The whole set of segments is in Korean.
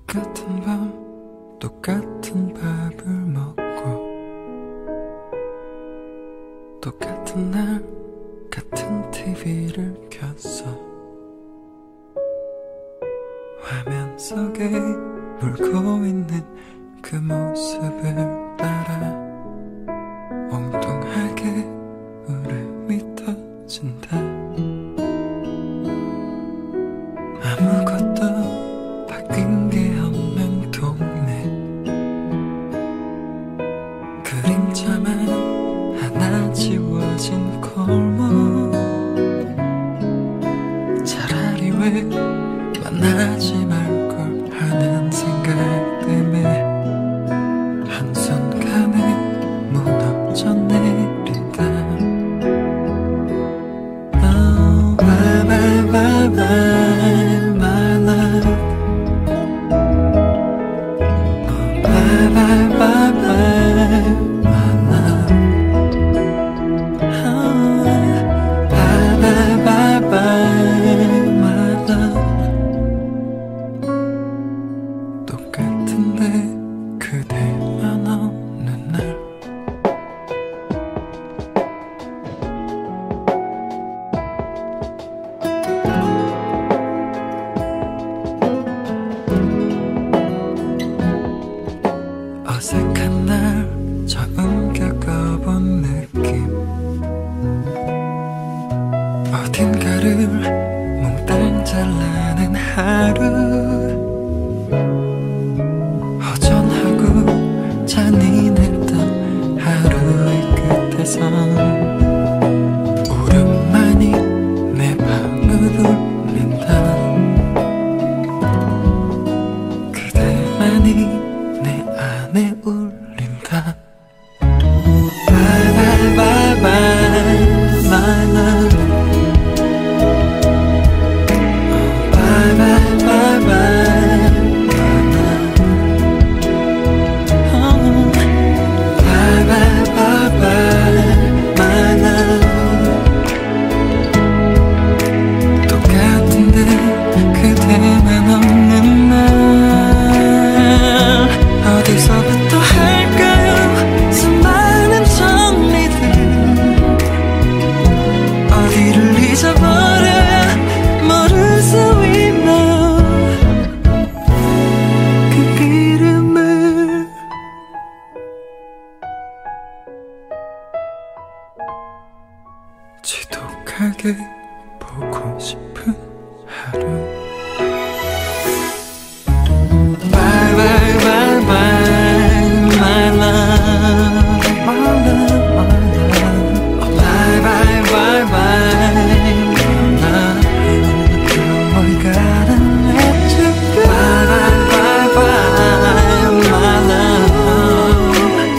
똑같은 밤 똑같은 밥을 먹고 똑같은 날 같은 TV를 켰어. 화면 속에 울고 있는 그 모습을 따라 엉뚱하게 울음이 터진다. 아무것도 바뀐 게 없는 동네, 그림자만 하나 지워진 골목. 차라리 왜 만나지 말걸 하는 생각 때문에 한순간에 무너져 내린다. Oh, bye bye bye bye my love. Oh, bye bye bye bye my love. Oh, bye bye bye bye my love. 똑같은데 그대만 없는 날. 어색한 날 처음 겪어본 느낌, 어딘가를 몽땅 잘라낸 하루. 허전하고 잔인했던 하루의 끝에선 울음만이 내 맘을 울린다. 그대만이 내 안에 울린다. Bye bye bye bye my love. Oh, bye bye bye bye my love. Oh, bye bye bye bye my love. 똑같은데 그대만 없는 날. 어디서부터 할까요? 수많은 정리들. 어디를 잊어버려야 모를 수 있나. 그 이름을 지독하게 보고 싶은 하루. Bye bye bye bye my love, my love, my love. Oh, bye bye bye bye my love. Girl, I gotta let you go. Bye bye bye bye my love.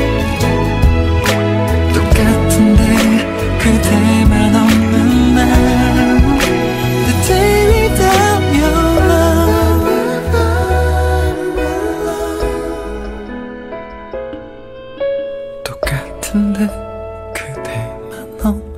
똑같은데 그대만 없는 날. The day without your love. 똑같은데 그대만 없는